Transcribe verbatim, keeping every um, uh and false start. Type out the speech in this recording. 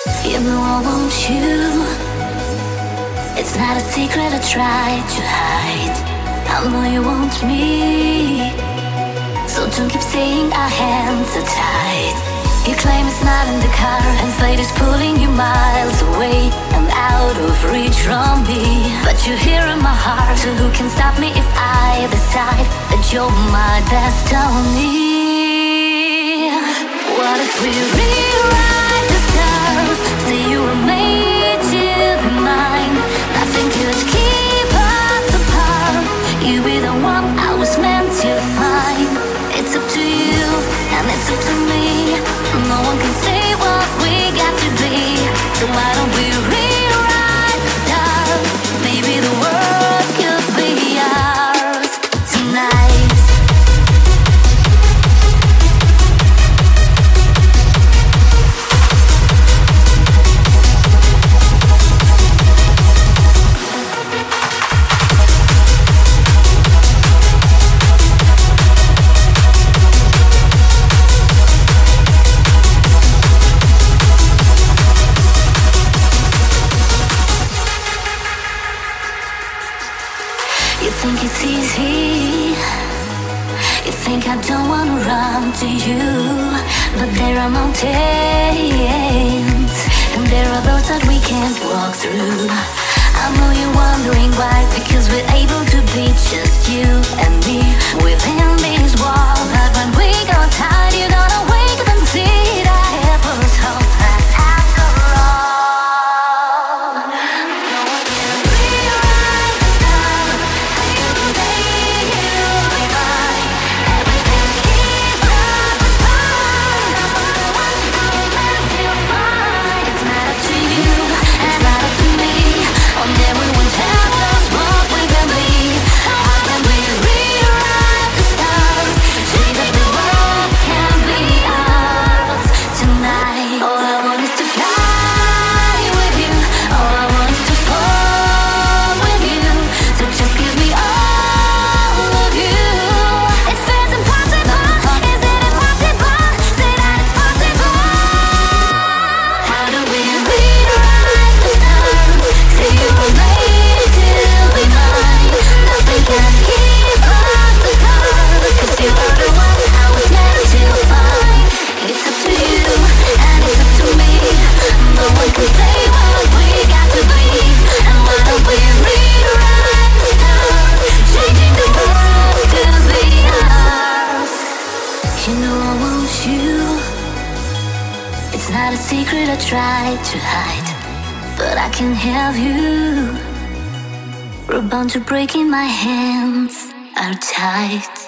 You know I want you. It's not a secret I try to hide. I know you want me, so don't keep saying our hands are tied. You claim it's not in the car, and fate is pulling you miles away and out of reach from me. But you're here in my heart, so who can stop me if I decide that you're my destiny? What if we rewrite the stars? Say you were made to be mine. Nothing could keep us apart. You be the one I was meant to find. It's up to you, and it's up to me. No one can say what we got to be. So why don't we rewrite the stars? Maybe the world could be ours tonight. You think it's easy. You think I don't wanna run to you, but there are mountains, and there are roads that we can't walk through. I know you're wondering why, because we're able to be just you and me within these walls. But when we go outside, you're gonna wake up and see that it was hope that after all, no one can rewrite the stars. It's not a secret I try to hide, but I can have you. We're bound to break in, my hands are tied.